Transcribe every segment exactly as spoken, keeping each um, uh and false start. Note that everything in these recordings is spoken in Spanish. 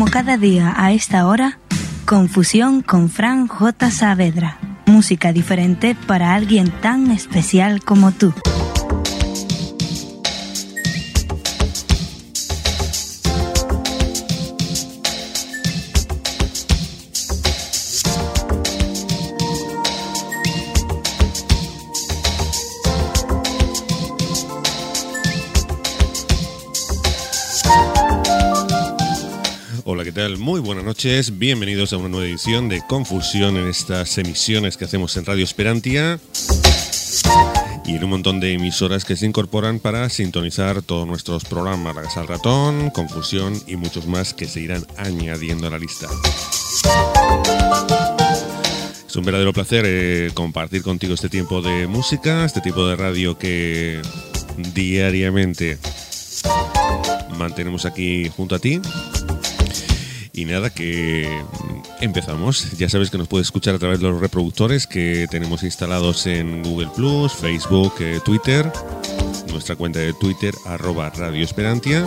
Como cada día a esta hora, Confusión con Fran J. Saavedra. Música diferente para alguien tan especial como tú. Hola, ¿qué tal? Muy buenas noches, bienvenidos a una nueva edición de Confusión en estas emisiones que hacemos en Radio Esperantia y en un montón de emisoras que se incorporan para sintonizar todos nuestros programas, La Casa del Ratón, Confusión y muchos más que se irán añadiendo a la lista. Es un verdadero placer eh, compartir contigo este tiempo de música, este tipo de radio que diariamente mantenemos aquí junto a ti. Y nada, que empezamos. Ya sabes que nos puedes escuchar a través de los reproductores que tenemos instalados en Google Plus, Facebook, eh, Twitter, nuestra cuenta de Twitter, arroba Radio Esperantia.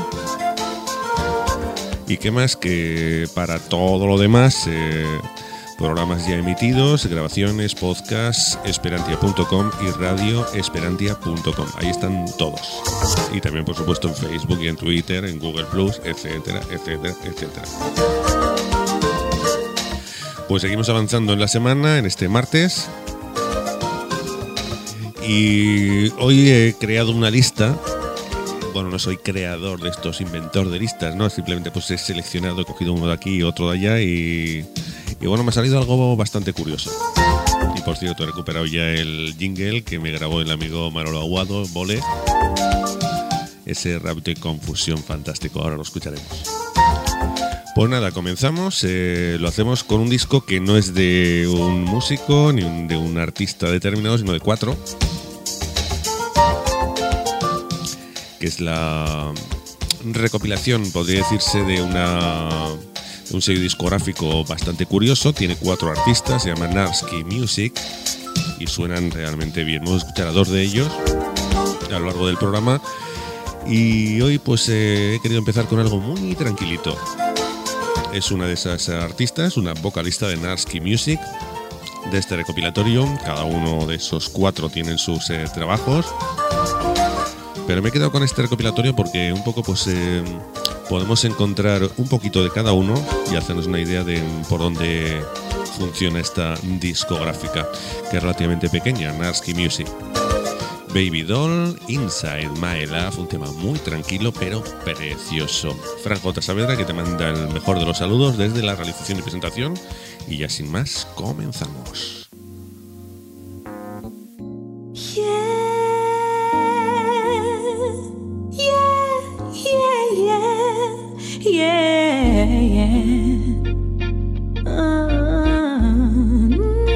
Y qué más que para todo lo demás, eh, programas ya emitidos, grabaciones, podcasts, esperantia punto com y radio esperantia punto com. Ahí están todos. Y también, por supuesto, en Facebook y en Twitter, en Google Plus, etcétera, etcétera, etcétera. Pues seguimos avanzando en la semana, en este martes. Y hoy he creado una lista. Bueno, no soy creador de estos, inventor de listas, ¿no? Simplemente pues he seleccionado, he cogido uno de aquí y otro de allá y... Y bueno, me ha salido algo bastante curioso. Y por cierto, he recuperado ya el jingle que me grabó el amigo Manolo Aguado, Vole. Ese rap de Confusión fantástico, ahora lo escucharemos. Pues nada, comenzamos. Eh, lo hacemos con un disco que no es de un músico ni un, de un artista determinado, sino de cuatro. Que es la recopilación, podría decirse, de una... un sello discográfico bastante curioso. Tiene cuatro artistas, se llama Narsky Music y suenan realmente bien. Vamos a escuchar a dos de ellos a lo largo del programa y hoy pues eh, he querido empezar con algo muy tranquilito. Es una de esas artistas, una vocalista de Narsky Music, de este recopilatorio. Cada uno de esos cuatro tienen sus eh, trabajos, pero me he quedado con este recopilatorio porque un poco pues eh, podemos encontrar un poquito de cada uno y hacernos una idea de por dónde funciona esta discográfica, que es relativamente pequeña, Narsky Music. Baby Doll, Inside My Love, un tema muy tranquilo pero precioso. Fran J. Saavedra, que te manda el mejor de los saludos desde la realización y presentación. Y ya sin más, comenzamos. Yeah, yeah. Um,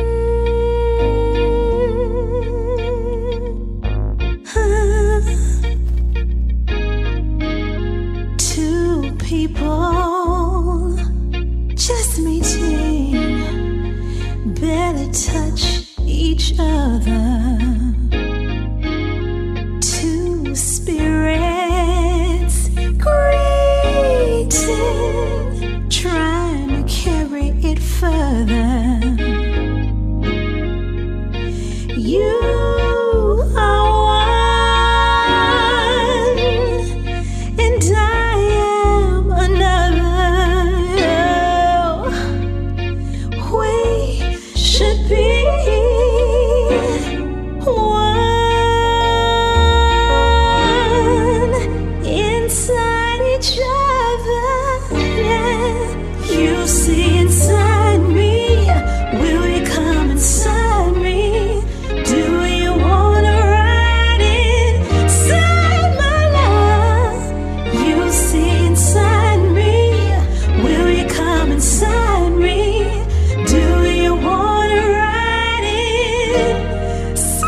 uh, two people just meeting, barely touch each other. Two spirits greeting, trying to carry it further. You are one, and I am another. We should be one inside each other. Yeah. You see inside me, will you come inside me? Do you wanna ride inside my love? You see inside me, will you come inside me? Do you wanna ride inside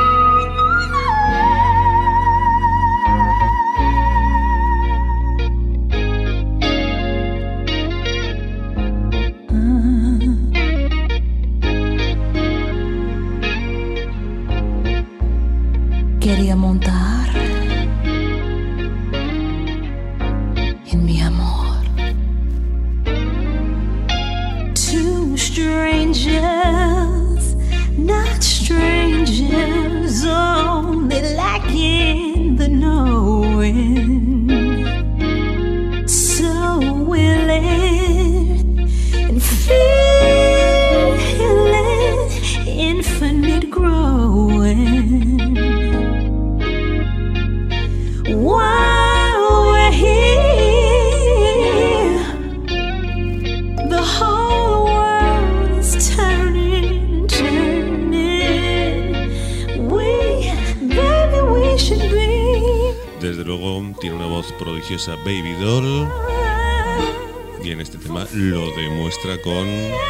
quería montar en mi amor. tiene una voz prodigiosa, Baby Doll, y en este tema lo demuestra con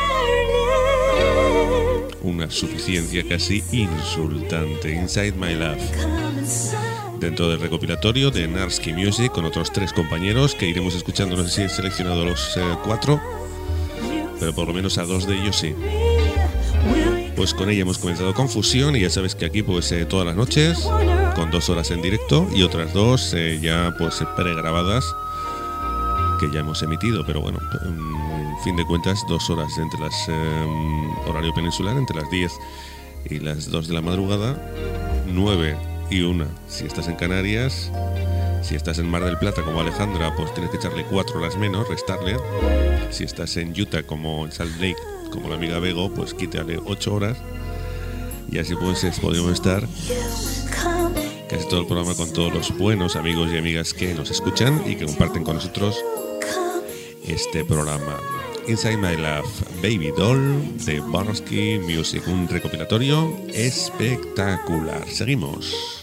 una suficiencia casi insultante. Inside My Love, dentro del recopilatorio de Narsky Music, con otros tres compañeros que iremos escuchando. No sé si he seleccionado a los eh, cuatro, pero por lo menos a dos de ellos sí. Pues con ella hemos comenzado Confusión, y ya sabes que aquí pues eh, todas las noches, con dos horas en directo y otras dos eh, ya pues pregrabadas que ya hemos emitido, pero bueno, en fin de cuentas, dos horas entre las eh, horario peninsular, entre las diez y las dos de la madrugada, nueve y una si estás en Canarias. Si estás en Mar del Plata como Alejandra, pues tienes que echarle cuatro horas menos, restarle. Si estás en Utah como en Salt Lake, como la amiga Bego, pues quítale ocho horas. Y así pues podemos estar casi todo el programa con todos los buenos amigos y amigas que nos escuchan y que comparten con nosotros este programa. Inside My Love, Baby Doll de Narsky Music, un recopilatorio espectacular. Seguimos.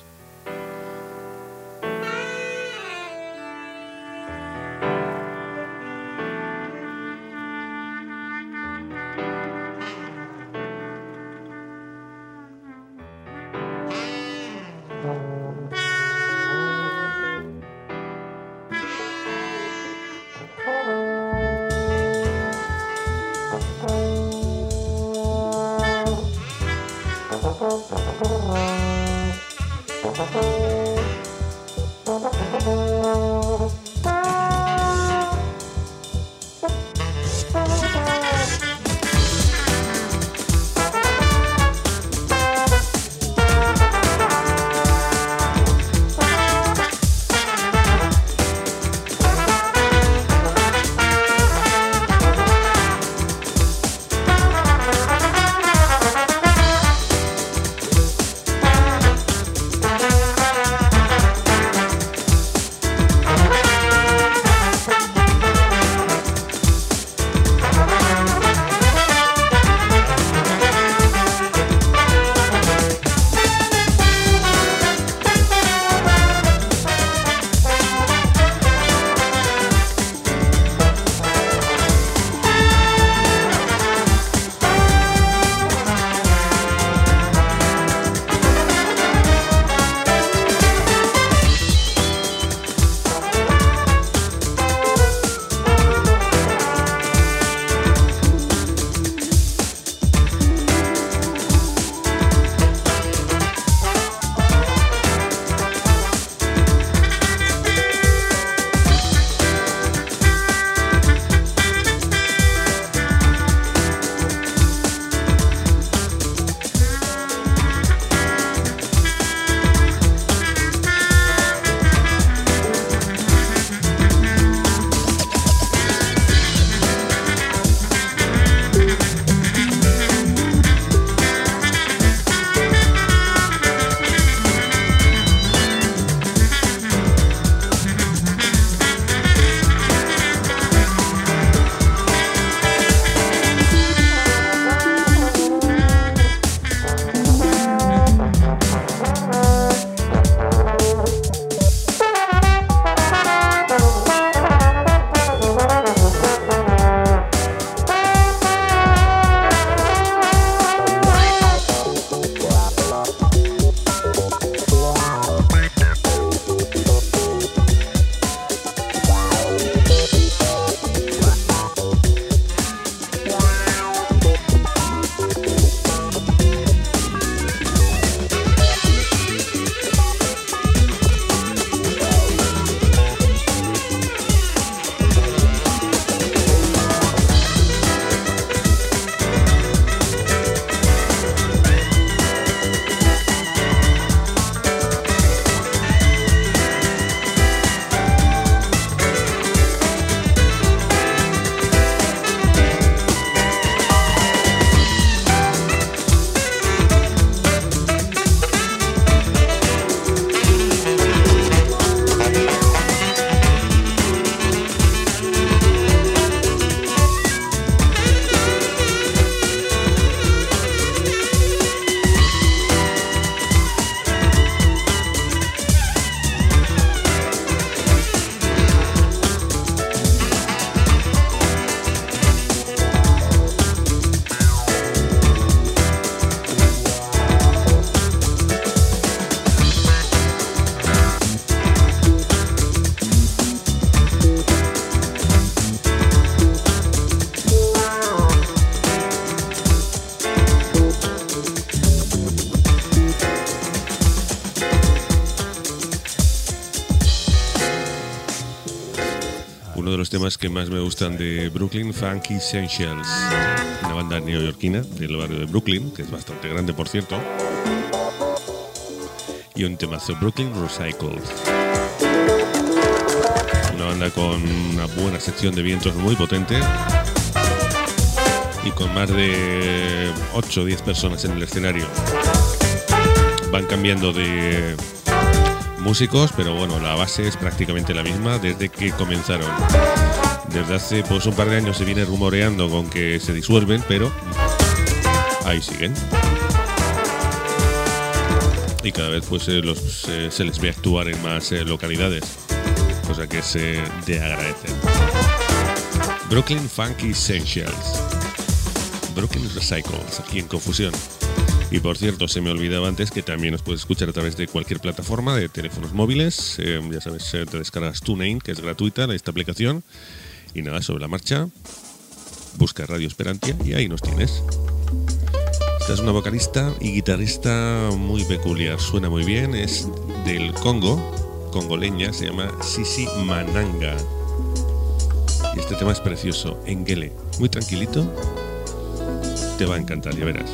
uno de los temas que más me gustan de Brooklyn Funk Essentials, una banda neoyorquina del barrio de Brooklyn, que es bastante grande, por cierto, y un temazo, Brooklyn Recycled. Una banda con una buena sección de vientos muy potente y con más de ocho o diez personas en el escenario. Van cambiando de músicos, pero bueno, la base es prácticamente la misma desde que comenzaron. Desde hace pues un par de años se viene rumoreando con que se disuelven, pero ahí siguen. Y cada vez pues eh, los, eh, se les ve actuar en más eh, localidades, cosa que es eh, de agradecer. Brooklyn Funk Essentials, Brooklyn Recycles, aquí en Confusión. Y por cierto, se me olvidaba antes que también nos puedes escuchar a través de cualquier plataforma de teléfonos móviles. Eh, ya sabes, eh, te descargas TuneIn, que es gratuita, esta aplicación. Y nada, sobre la marcha, busca Radio Esperantia y ahí nos tienes. Esta es una vocalista y guitarrista muy peculiar, suena muy bien, es del Congo, congoleña, se llama Sisi Mananga. Y este tema es precioso, Engele, muy tranquilito, te va a encantar, ya verás.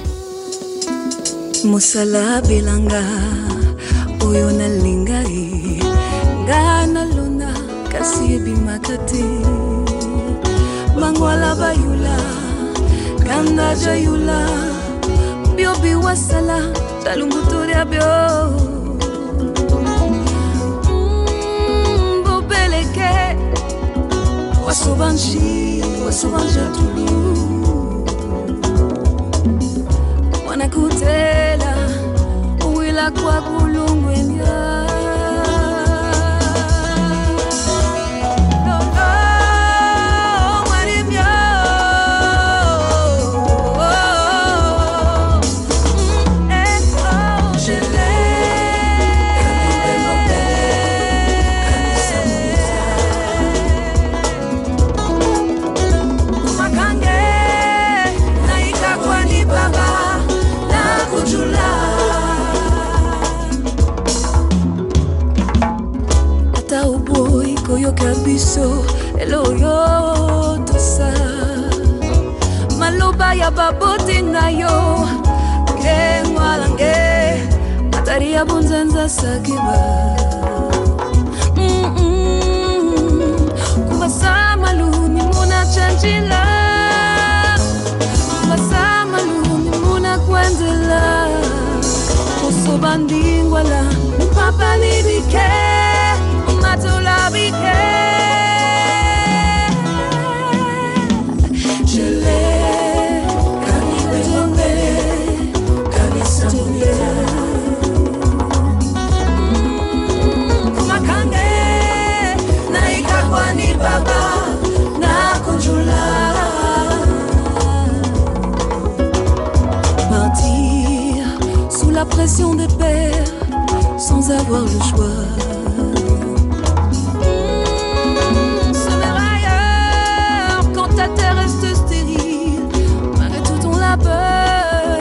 Musala bilanga oyo nalingai ngana luna kasi bimakati mangwala bayula kanda jayula biobi wasala talunguturia bio bobeleke wasobanshi wasobanja tulu wanakutela uwila kwa kulungwenya yo kabiso eloyo tosa maloba ya baboti na yo ke mwalange ataria bunzanza sakiba mm -mm. Kubasa malumi muna chanchila kubasa malumi muna kwendela kusobandingwala papa libike matula bike jele kanile tombe kanisa mule kumakange na ikakwani baba na kunjula partir sous la pression des pères sans avoir le choix. Ta terre reste stérile, malgré tout ton labeur.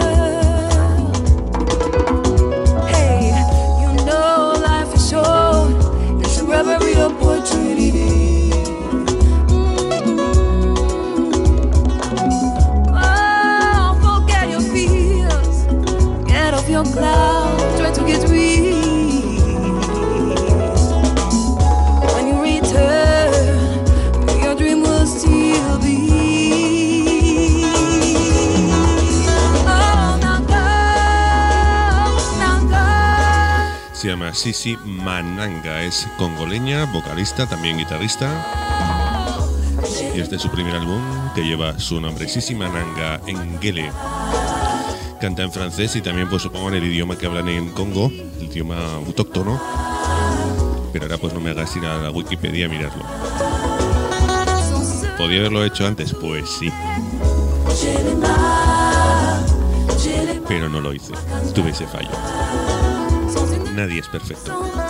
Hey, you know life is short, you should grab every opportunity. Mm-hmm. Oh, forget your fears, get off your cloud, try to get real. When you return, your dream will still be. Se llama Sisi Mananga, es congoleña, vocalista, también guitarrista. Y este es su primer álbum que lleva su nombre, Sisi Mananga Engele. Canta en francés y también pues supongo en el idioma que hablan en Congo, el idioma autóctono. Pero ahora pues no me hagas ir a la Wikipedia a mirarlo. ¿Podría haberlo hecho antes? Pues sí. Pero no lo hice, tuve ese fallo. Nadie es perfecto.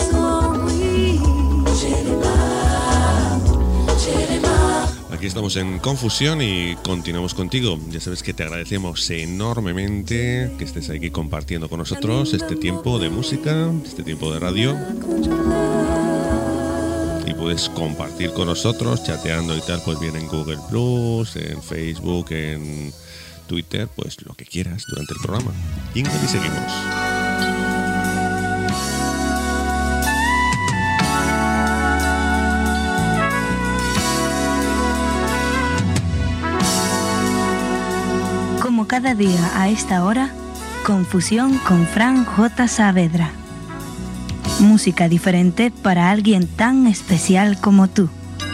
Aquí estamos en Confusión y continuamos contigo. Ya sabes que te agradecemos enormemente que estés aquí compartiendo con nosotros este tiempo de música, este tiempo de radio. y puedes compartir con nosotros, chateando y tal, pues bien en Google Plus, en Facebook, en Twitter, pues lo que quieras durante el programa. Jingle y seguimos. Como cada día a esta hora, Confusión con Fran J. Saavedra. Música diferente para alguien tan especial como tú.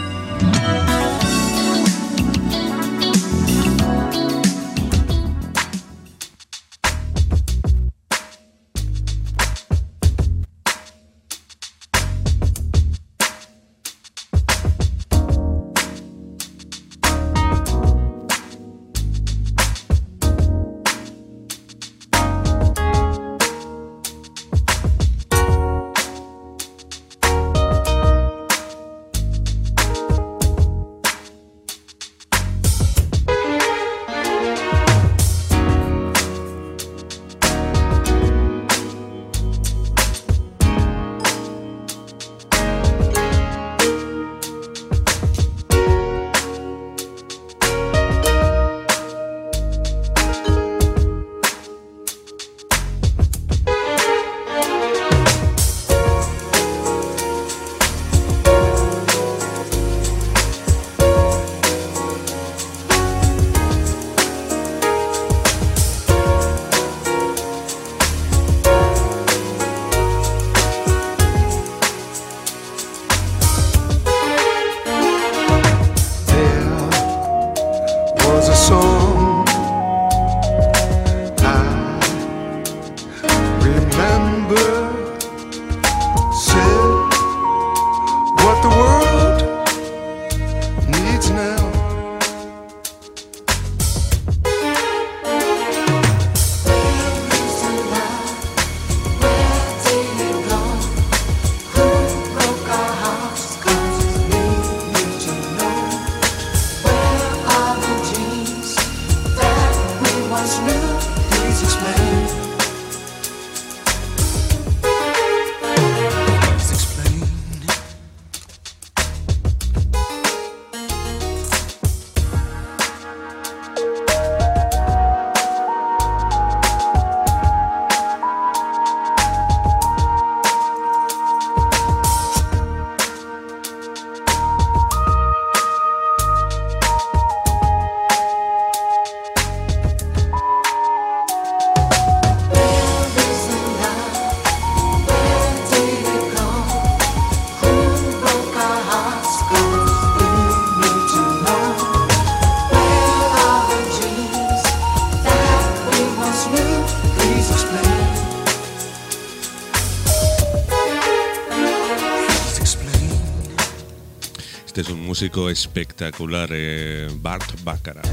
Este es un músico espectacular, eh, Burt Bacharach.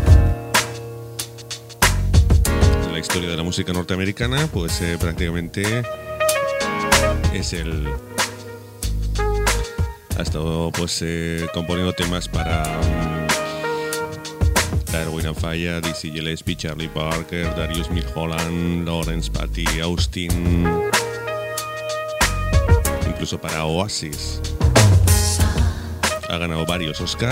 En la historia de la música norteamericana, pues eh, prácticamente es el... Ha estado pues eh, componiendo temas para um, Darwin and Fire, Dizzy Gillespie, Charlie Parker, Darius Milholland, Lawrence Patty, Austin, incluso para Oasis. Ha ganado varios Oscar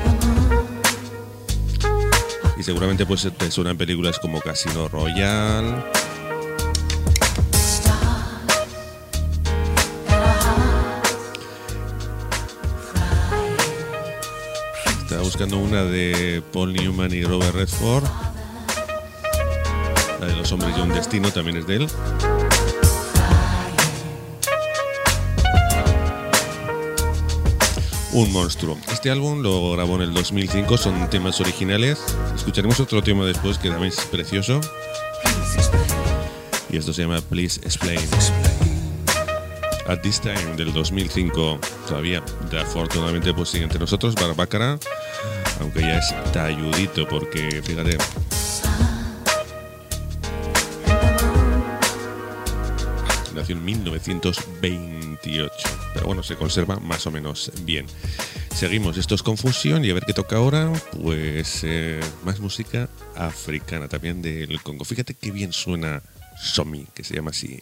y seguramente pues te suenan películas como Casino Royale, estaba buscando una de Paul Newman y Robert Redford, la de Los hombres y un destino también es de él. Un monstruo. Este álbum lo grabó en el dos mil cinco, son temas originales. Escucharemos otro tema después que también es precioso. Y esto se llama Please Explain. At This Time del dos mil cinco. Todavía, afortunadamente, pues sigue entre nosotros Burt Bacharach, aunque ya es talludito porque, fíjate, nació en mil novecientos veintiocho, pero bueno, se conserva más o menos bien. Seguimos, esto es Confusión y a ver qué toca ahora, pues eh, más música africana también del Congo. Fíjate qué bien suena Somi, que se llama así.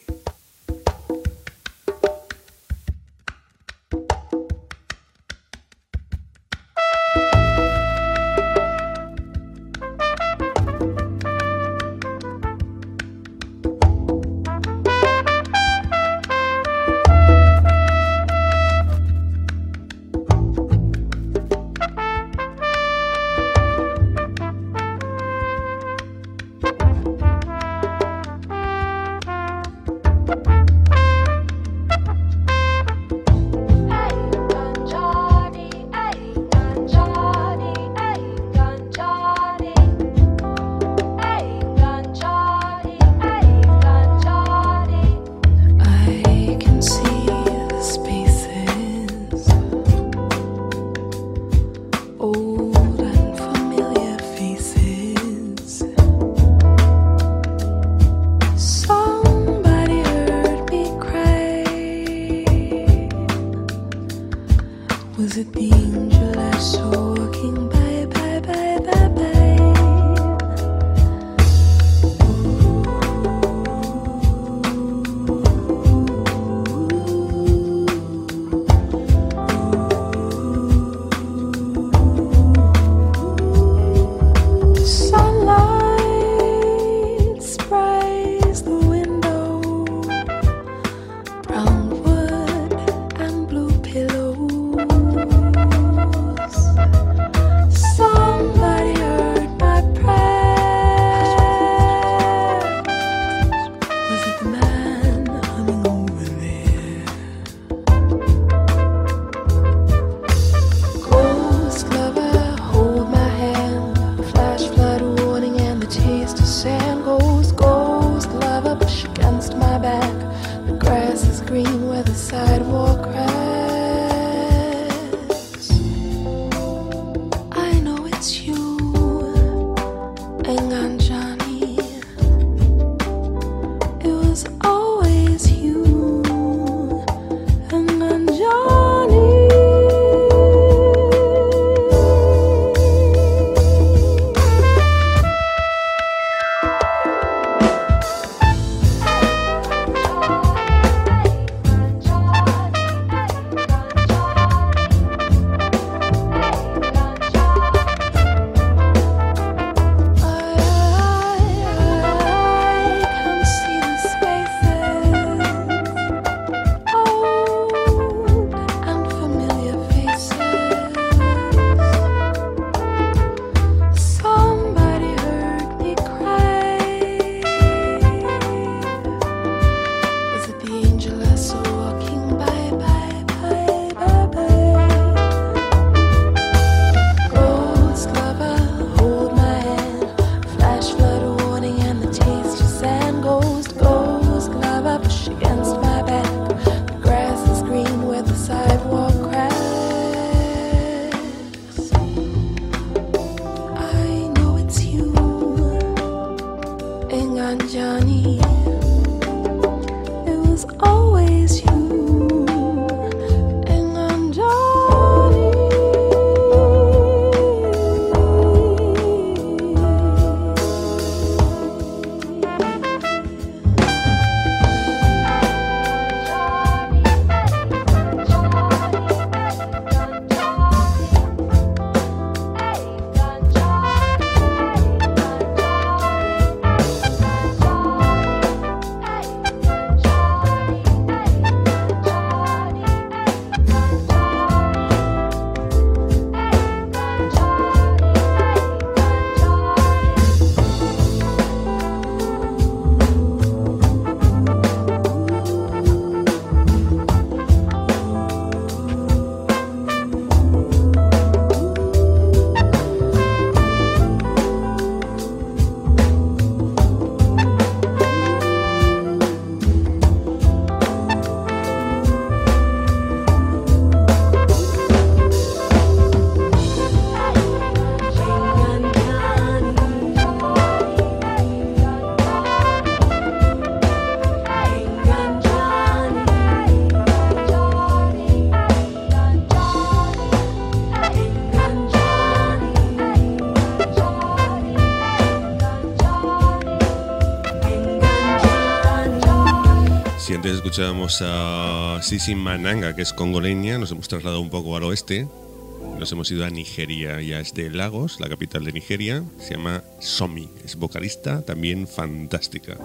Si antes escuchábamos a Sisi Mananga, que es congoleña, nos hemos trasladado un poco al oeste. Nos hemos ido a Nigeria, ya es de Lagos, la capital de Nigeria. Se llama Somi, es vocalista, también fantástica.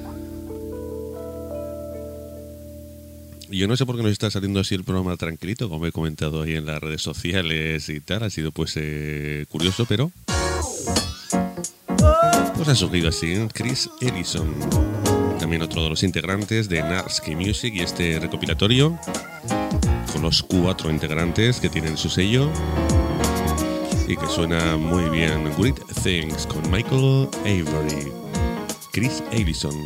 Yo no sé por qué nos está saliendo así el programa tranquilito, como he comentado ahí en las redes sociales y tal. Ha sido pues eh, curioso, pero pues ha surgido así. Chris Ellison, también otro de los integrantes de Narsky Music, y este recopilatorio con los cuatro integrantes que tienen su sello y que suena muy bien. Great Things con Michael Avery. Chris Ellison.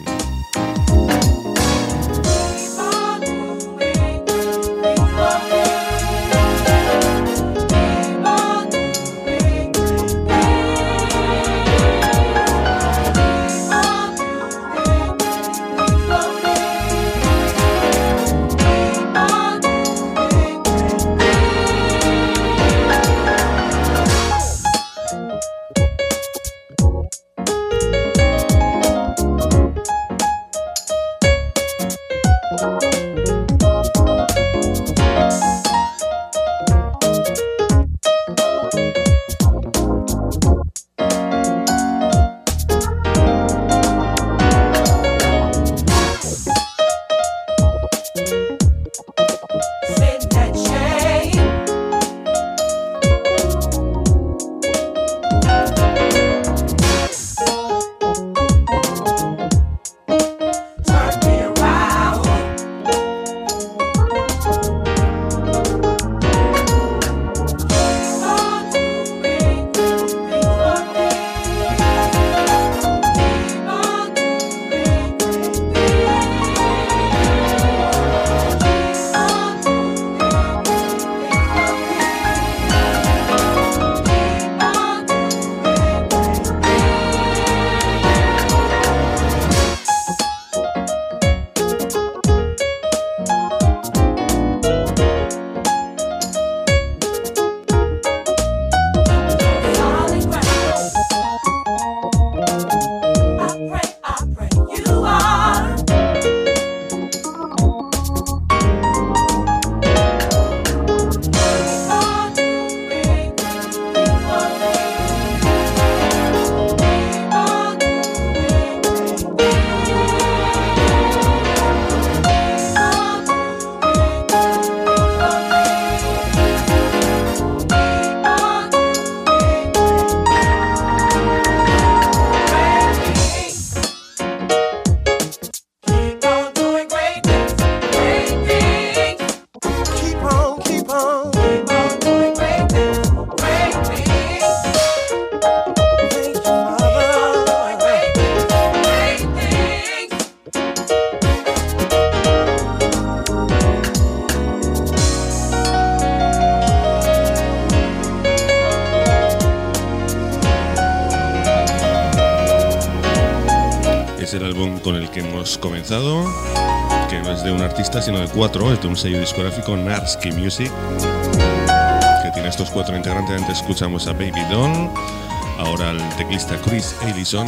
con el que hemos comenzado, que no es de un artista sino de cuatro, es de un sello discográfico, Narsky Music, que tiene estos cuatro integrantes. Antes escuchamos a Baby Doll, ahora el teclista Chris Ellison,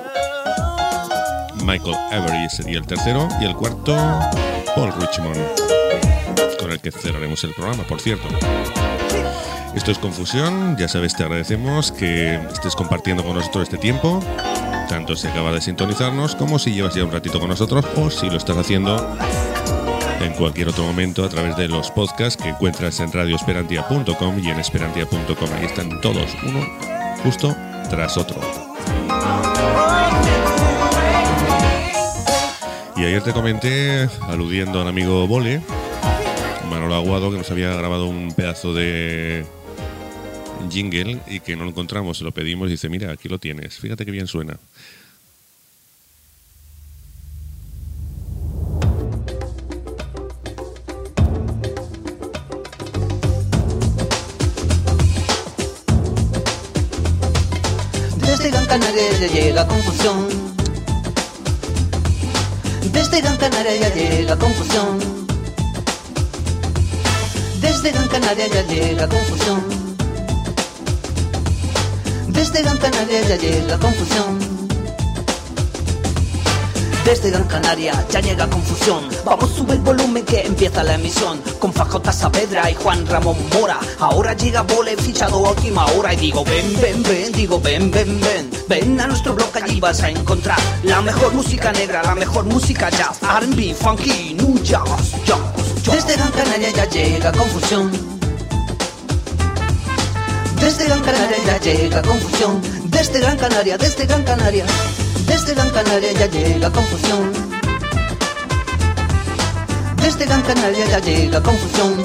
Michael Avery sería el tercero, y el cuarto, Paul Richmond, con el que cerraremos el programa, por cierto. Esto es Confusión, ya sabes, te agradecemos que estés compartiendo con nosotros este tiempo, tanto si acabas de sintonizarnos como si llevas ya un ratito con nosotros o si lo estás haciendo en cualquier otro momento a través de los podcasts que encuentras en radio esperantia punto com y en esperantia punto com. Ahí están todos, uno justo tras otro. Y ayer te comenté, aludiendo al amigo Bole, Manolo Aguado, que nos había grabado un pedazo de jingle y que no lo encontramos, se lo pedimos y dice, mira, aquí lo tienes, fíjate qué bien suena. Desde Gran Canaria ya llega confusión. Desde Gran Canaria ya llega confusión. Desde Gran Canaria ya llega confusión. Desde Gran Canaria ya llega confusión. Desde Gran Canaria ya llega confusión. Vamos, sube el volumen que empieza la emisión. Con J Saavedra y Juan Ramón Mora. Ahora llega Bole, fichado a última hora. Y digo ven, ven, ven, digo ven, ven, ven. Ven a nuestro blog, allí vas a encontrar la mejor música negra, la mejor música jazz, R and B, funky, new jazz, jazz, jazz. Desde Gran Canaria ya llega confusión. Desde Gran Canaria ya llega confusión. Desde Gran Canaria, desde Gran Canaria. Desde Gran Canaria ya llega confusión. Desde Gran Canaria ya llega confusión.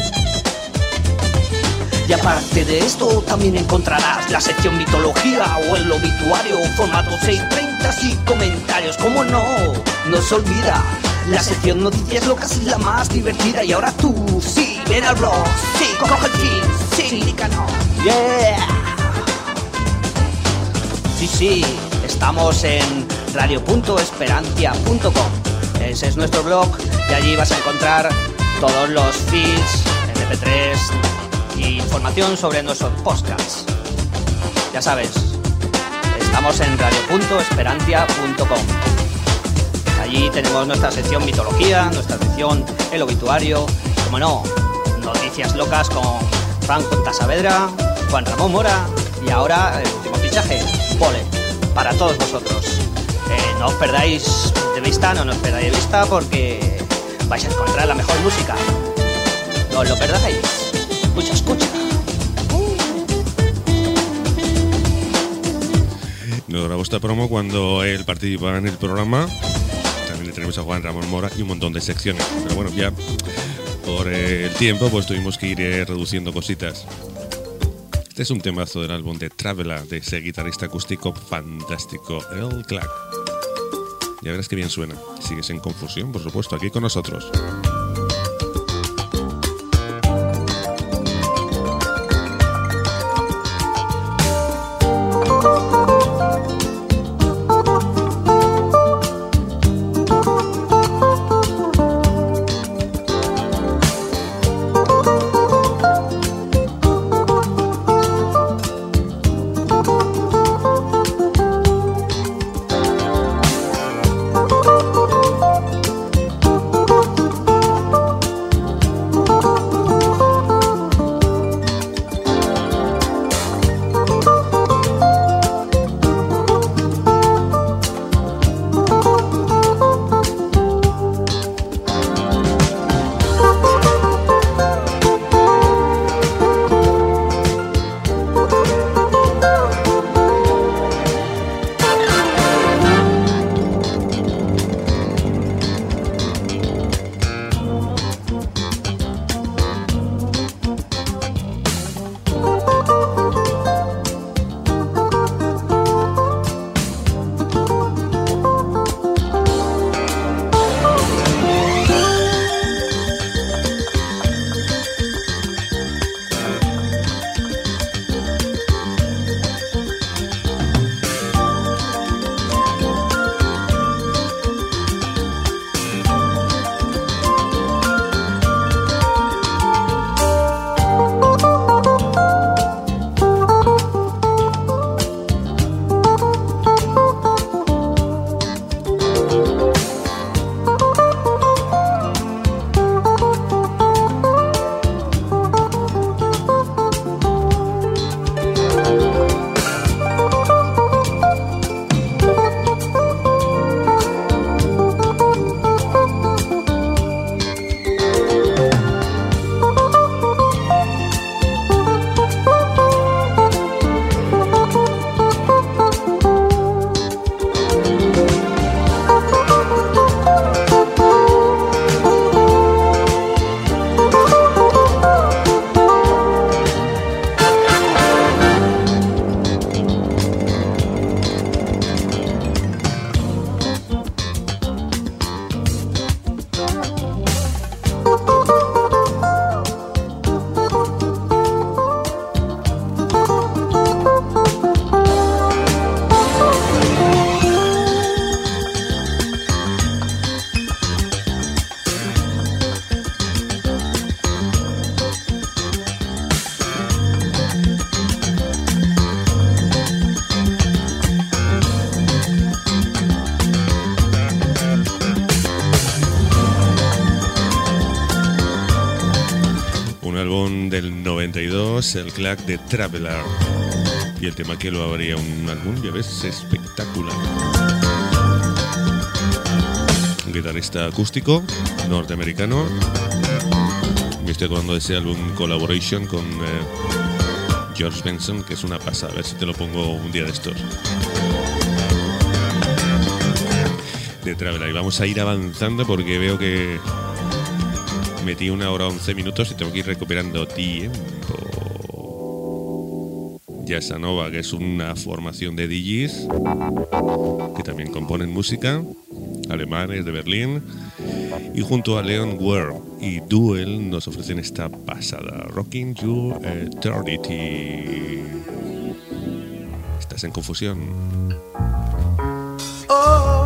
Y aparte de esto también encontrarás la sección mitología o el obituario, formato seiscientos treinta y comentarios. Como no, no se olvida la sección noticias locas es la más divertida. Y ahora tú, sí, ven al blog, sí, coge el feed, sí, clícanos, yeah. Sí, sí, estamos en radio punto esperantia punto com. Ese es nuestro blog y allí vas a encontrar todos los feeds, eme pe tres y información sobre nuestros podcasts. Ya sabes, estamos en radio punto esperantia punto com. Allí tenemos nuestra sección mitología, nuestra sección el obituario, como no, noticias locas con Frank J Saavedra, Juan Ramón Mora y ahora el último fichaje, Bole, para todos vosotros. Eh, no os perdáis de vista, no nos perdáis de vista porque vais a encontrar la mejor música. No os lo perdáis. Escucha, escucha. Nos grabó esta promo cuando él participaba en el programa. También le tenemos a Juan Ramón Mora y un montón de secciones. Pero bueno, ya por el tiempo pues tuvimos que ir eh, reduciendo cositas. Este es un temazo del álbum de Traveler, de ese guitarrista acústico fantástico, Earl Clark. Ya verás que bien suena. Sigues en Confusión, por supuesto, aquí con nosotros. álbum del noventa y dos, el Clack de Traveler. Y el tema que lo abría un álbum, ya ves, espectacular. Un guitarrista acústico norteamericano. Me estoy acordando de ese álbum Collaboration con eh, George Benson, que es una pasada. A ver si te lo pongo un día de estos. De Traveler. Y vamos a ir avanzando porque veo que metí una hora once minutos y tengo que ir recuperando tiempo. Jazza Nova, que es una formación de D Js que también componen música, alemanes de Berlín, y junto a Leon Ware y Duel nos ofrecen esta pasada, Rocking You Eternity. Estás en confusión. Oh.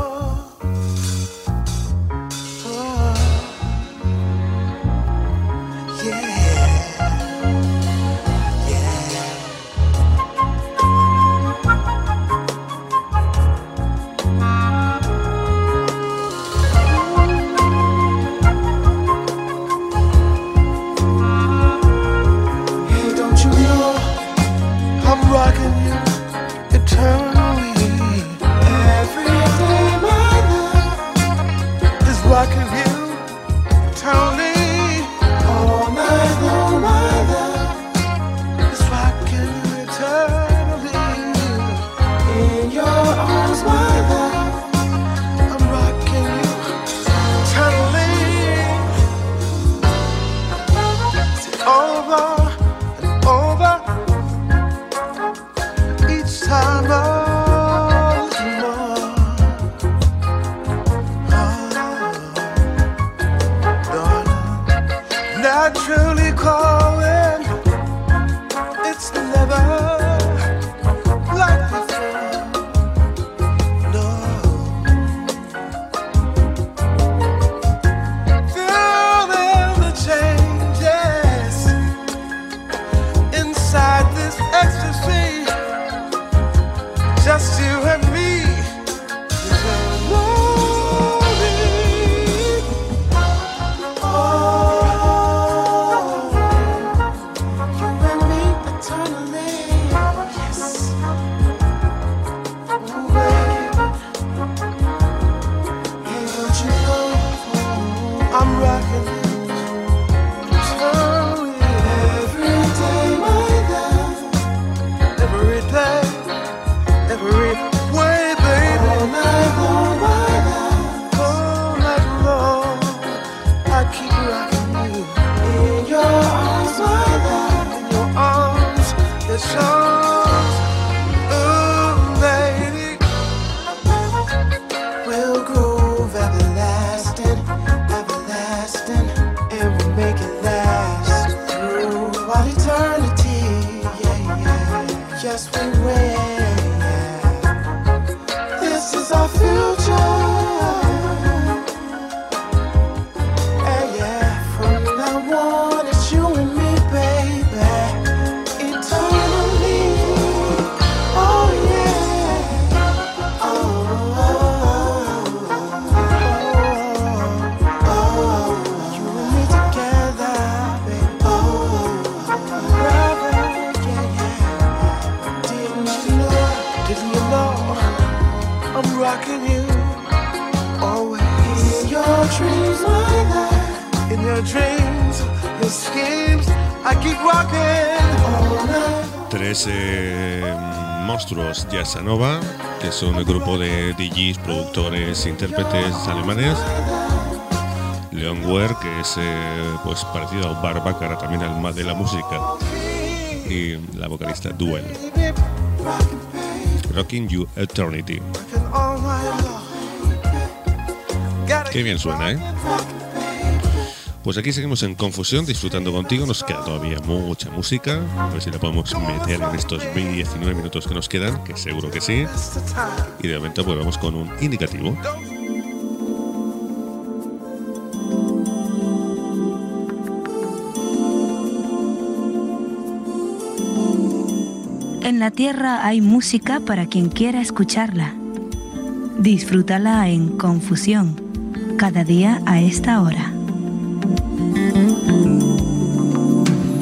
Tres eh, monstruos Jazza Nova, que son el grupo de D Js, productores, intérpretes alemanes. Leon Ware, que es eh, pues parecido a Barbácara, también al más de la música. Y la vocalista Duel. Rocking You Eternity. Qué bien suena, ¿eh? Pues aquí seguimos en confusión, disfrutando contigo. Nos queda todavía mucha música. A ver si la podemos meter en estos diecinueve minutos que nos quedan, que seguro que sí. Y de momento pues vamos con un indicativo. En la tierra hay música para quien quiera escucharla. Disfrútala en Confusión, cada día a esta hora.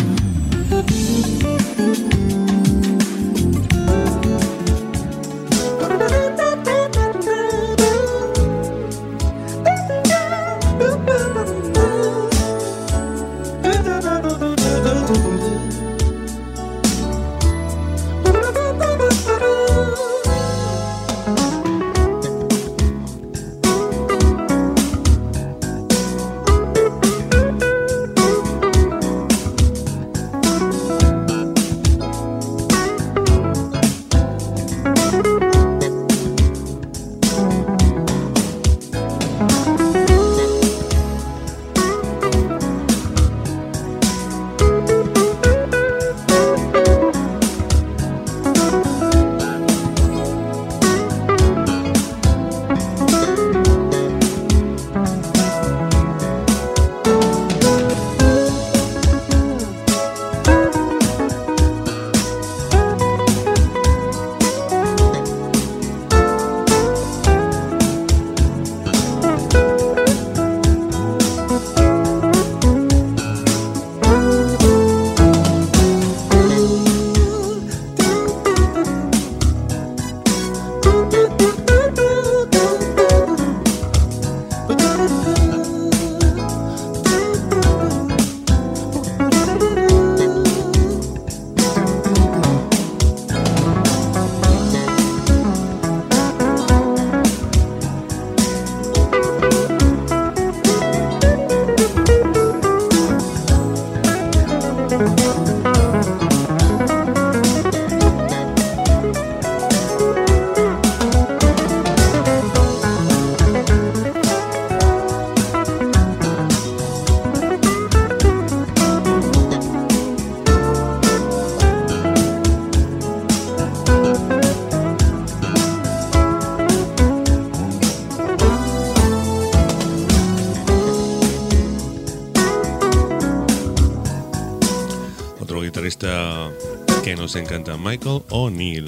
guitarrista que nos encanta, Michael O'Neill.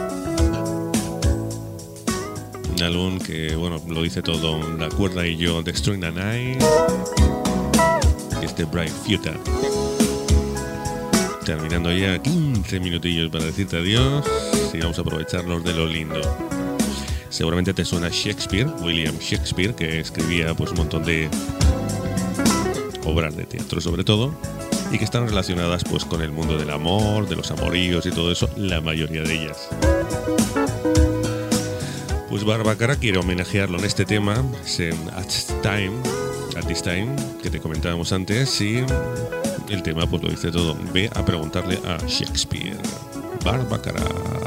Un álbum que, bueno, lo dice todo, La cuerda y yo, The String and I, este Bright Future. Terminando ya quince minutillos para decirte adiós y vamos a aprovecharnos de lo lindo. Seguramente te suena Shakespeare, William Shakespeare, que escribía pues un montón de obras de teatro sobre todo, y que están relacionadas pues con el mundo del amor, de los amoríos y todo eso, la mayoría de ellas. Pues Barbacana quiere homenajearlo en este tema, en At Time, At This Time, que te comentábamos antes, y el tema pues lo dice todo. Ve a preguntarle a Shakespeare. Barbacana.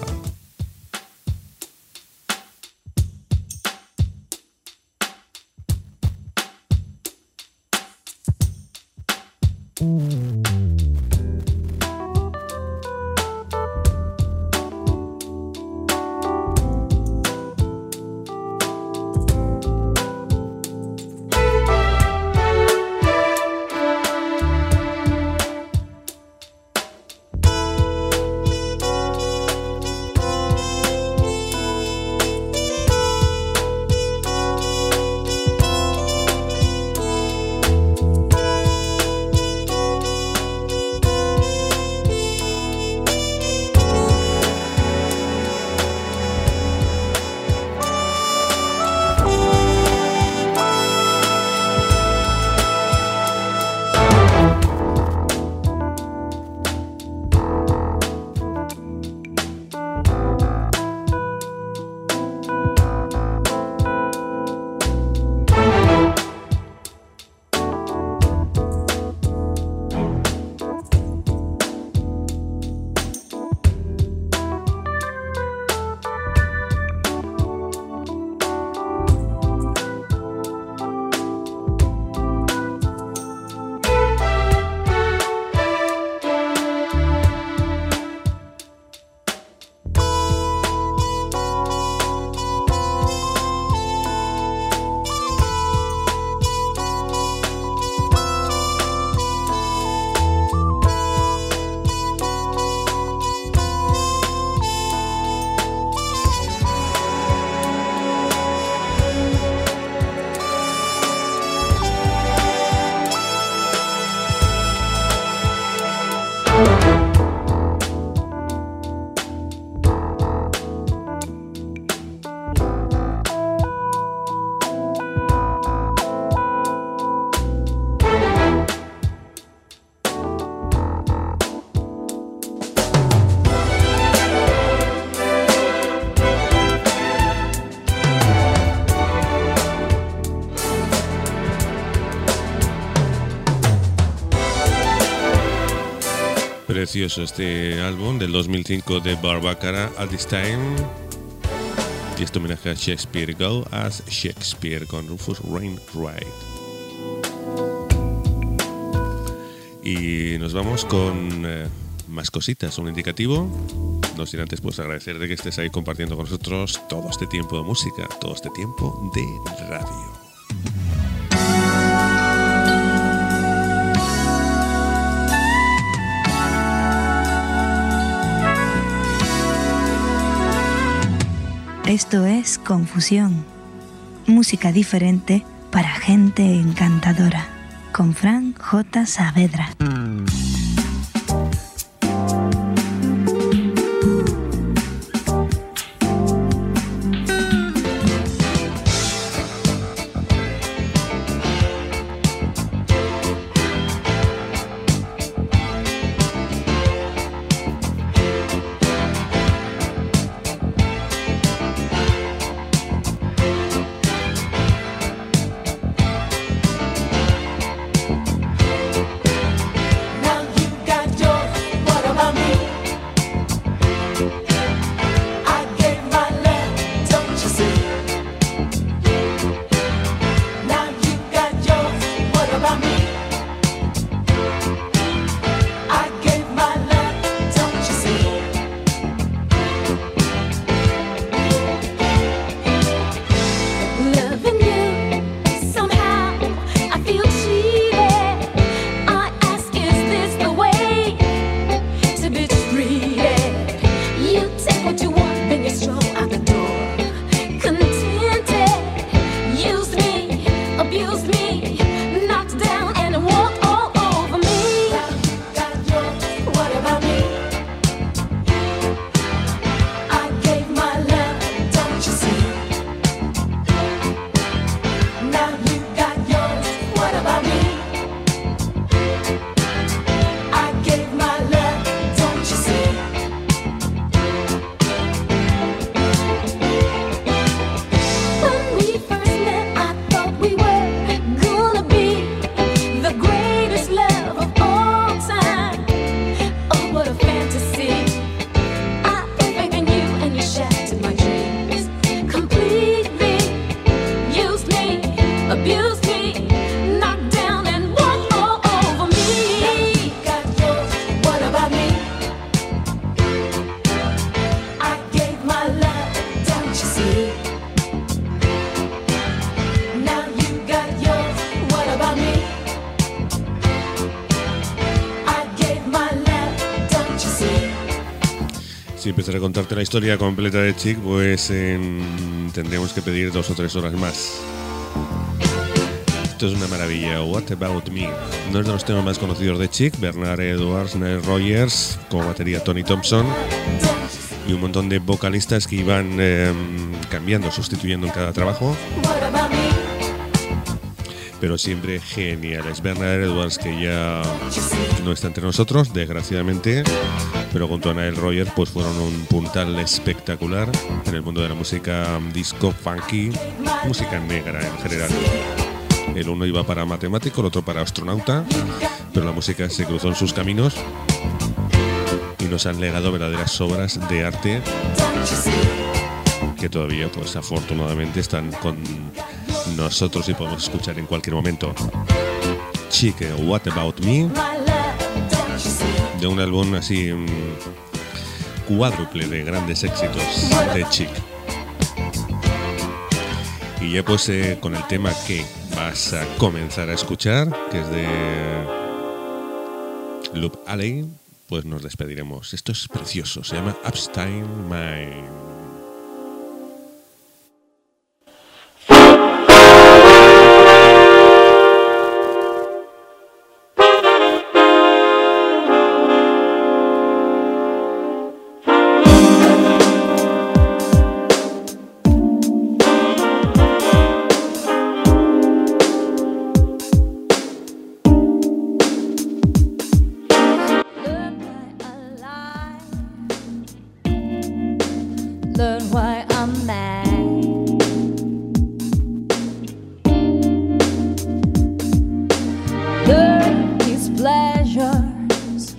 Precioso este álbum del dos mil cinco de Barbacana, At This Time, y este homenaje a Shakespeare, Go as Shakespeare con Rufus Wainwright. Y nos vamos con eh, más cositas, un indicativo. No sin antes pues agradecer de que estés ahí compartiendo con nosotros todo este tiempo de música, todo este tiempo de radio. Esto es Confusión, música diferente para gente encantadora, con Fran J. Saavedra. One knocked down and walked all over me. What about me? I gave my love, don't you see? Now you got yours. What about me? I gave my love, don't you see? When we first met, I thought we were gonna be the greatest love of all time. Oh, what a fantasy. I put faith in you and you shattered my dreams completely. Used me, abused me, knocked down and walked all over me. Got yours, what about me? I gave my love, don't you see? Now you got yours, what about me? I gave my love, don't you see? Si empezara a contarte la historia completa de Chic, pues em, tendríamos que pedir dos o tres horas más. Esto es una maravilla. What About Me. No es de los temas más conocidos de Chic. Bernard Edwards, Nile Rodgers, como batería Tony Thompson y un montón de vocalistas que iban em, cambiando, sustituyendo en cada trabajo. What about me? Pero siempre geniales. Bernard Edwards, que ya no está entre nosotros, desgraciadamente, pero junto a Nile Rodgers pues fueron un puntal espectacular en el mundo de la música disco, funky, música negra en general. El uno iba para matemático, el otro para astronauta, pero la música se cruzó en sus caminos y nos han legado verdaderas obras de arte que todavía, pues afortunadamente, están con nosotros y podemos escuchar en cualquier momento. Chic, What About Me, de un álbum así um, cuádruple de grandes éxitos de Chic. Y ya pues eh, con el tema que vas a comenzar a escuchar, que es de Loop Alley, pues nos despediremos. Esto es precioso, se llama Upstime Mind. Learn why I'm mad. Learn these pleasures.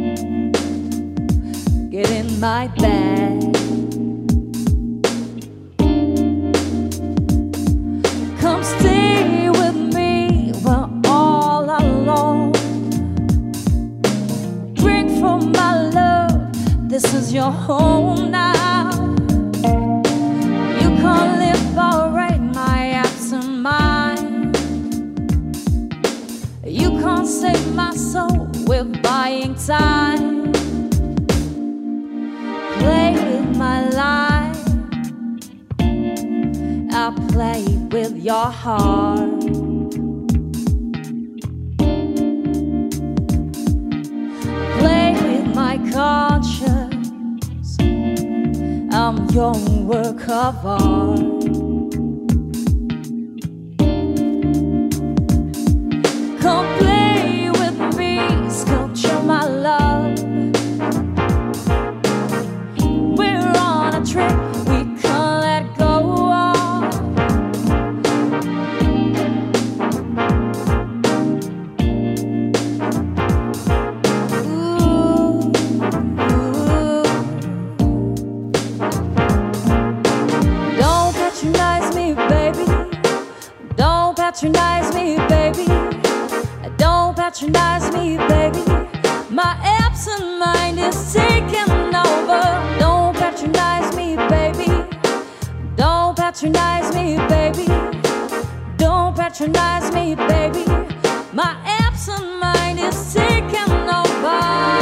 Get in my bed. Come stay with me, we're all alone. Drink from my love, this is your home now. Can't live alright, my absent mind. You can't save my soul with buying time. Play with my life, I play with your heart. Play with my conscience, I'm your work of art. Come play with me, sculpture my love. We're on a trip we can't let go of. Ooh, ooh. Don't patronize me, baby. Don't patronize me, baby. Don't patronize me, baby. My absent mind is taking over. Don't patronize me, baby. Don't patronize me, baby. Don't patronize me, baby. My absent mind is taking over.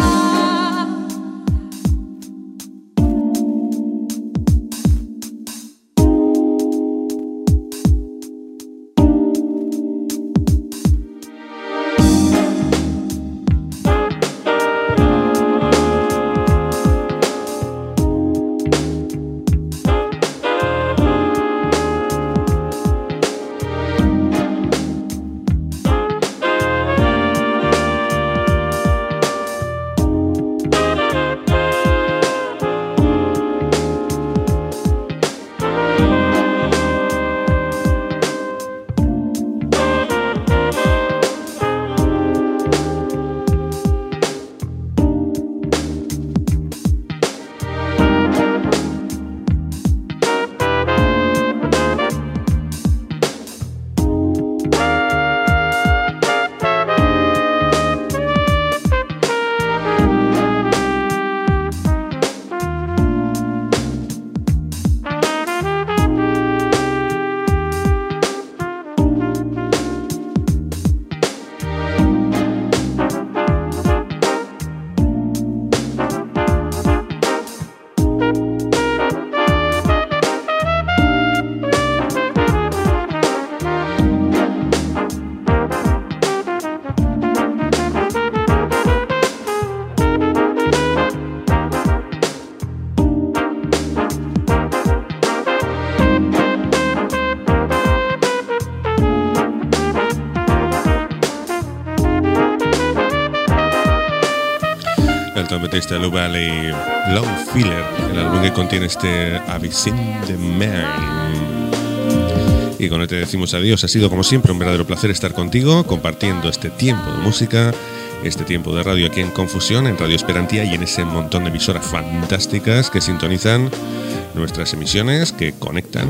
el trompetista Lou Valley, Long Filler, el álbum que contiene este Have You Seen the Man. Y con él te decimos adiós. Ha sido como siempre un verdadero placer estar contigo, compartiendo este tiempo de música, este tiempo de radio aquí en Confusión, en Radio Esperantia y en ese montón de emisoras fantásticas que sintonizan nuestras emisiones, que conectan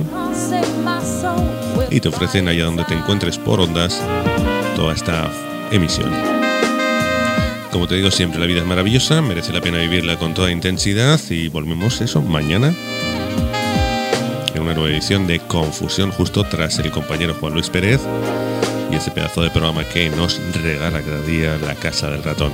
y te ofrecen allá donde te encuentres por ondas toda esta emisión. Como te digo siempre, la vida es maravillosa, merece la pena vivirla con toda intensidad y volvemos eso mañana en una nueva edición de Confusión, justo tras el compañero Juan Luis Pérez y ese pedazo de programa que nos regala cada día la Casa del Ratón.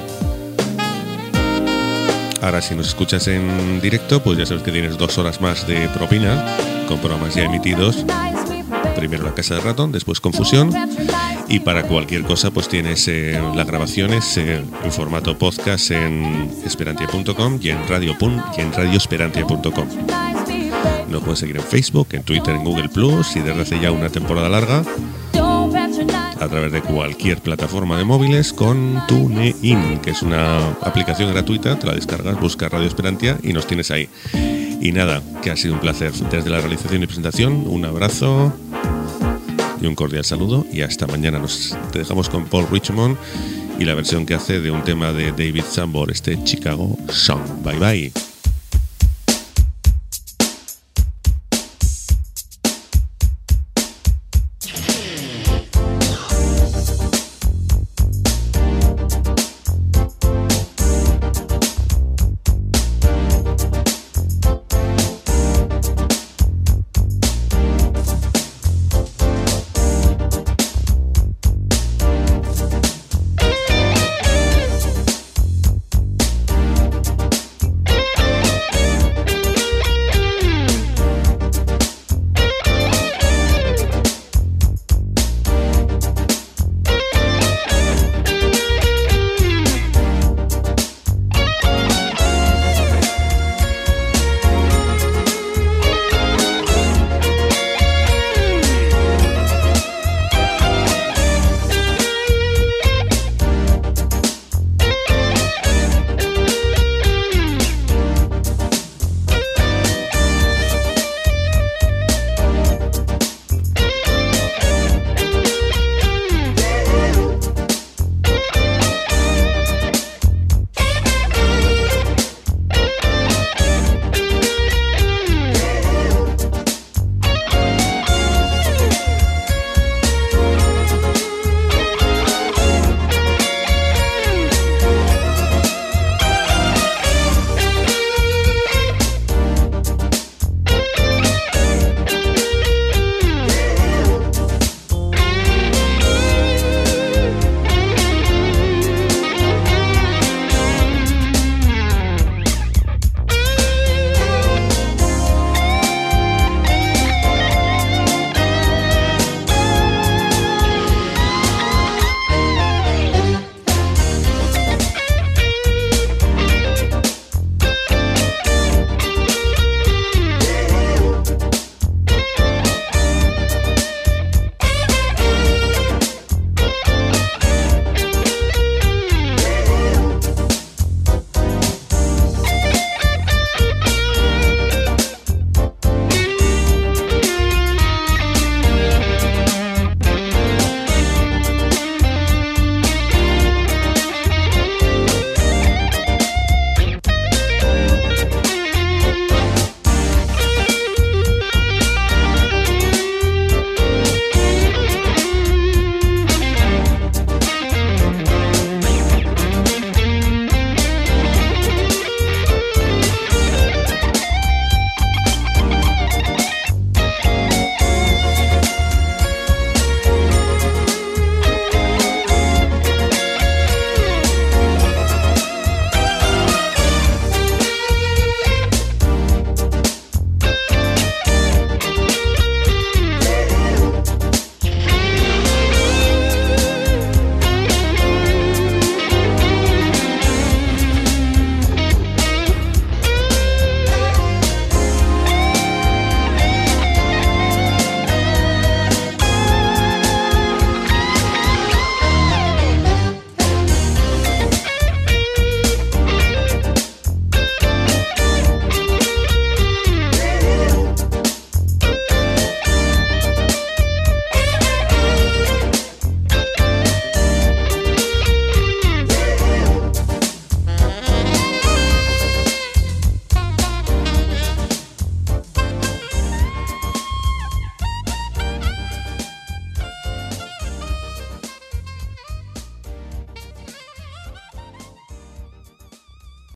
Ahora, si nos escuchas en directo, pues ya sabes que tienes dos horas más de propina con programas ya emitidos. Primero la Casa del Ratón, después Confusión. Y para cualquier cosa, pues tienes eh, las grabaciones eh, en formato podcast en esperantia punto com y en radio y en radio esperantia punto com. Nos puedes seguir en Facebook, en Twitter, en Google Plus y desde hace ya una temporada larga a través de cualquier plataforma de móviles con TuneIn, que es una aplicación gratuita, te la descargas, buscas Radio Esperantia y nos tienes ahí. Y nada, que ha sido un placer. Desde la realización y presentación, un abrazo y un cordial saludo y hasta mañana. Nos te dejamos con Paul Richmond y la versión que hace de un tema de David Sanborn, este Chicago Song. Bye bye.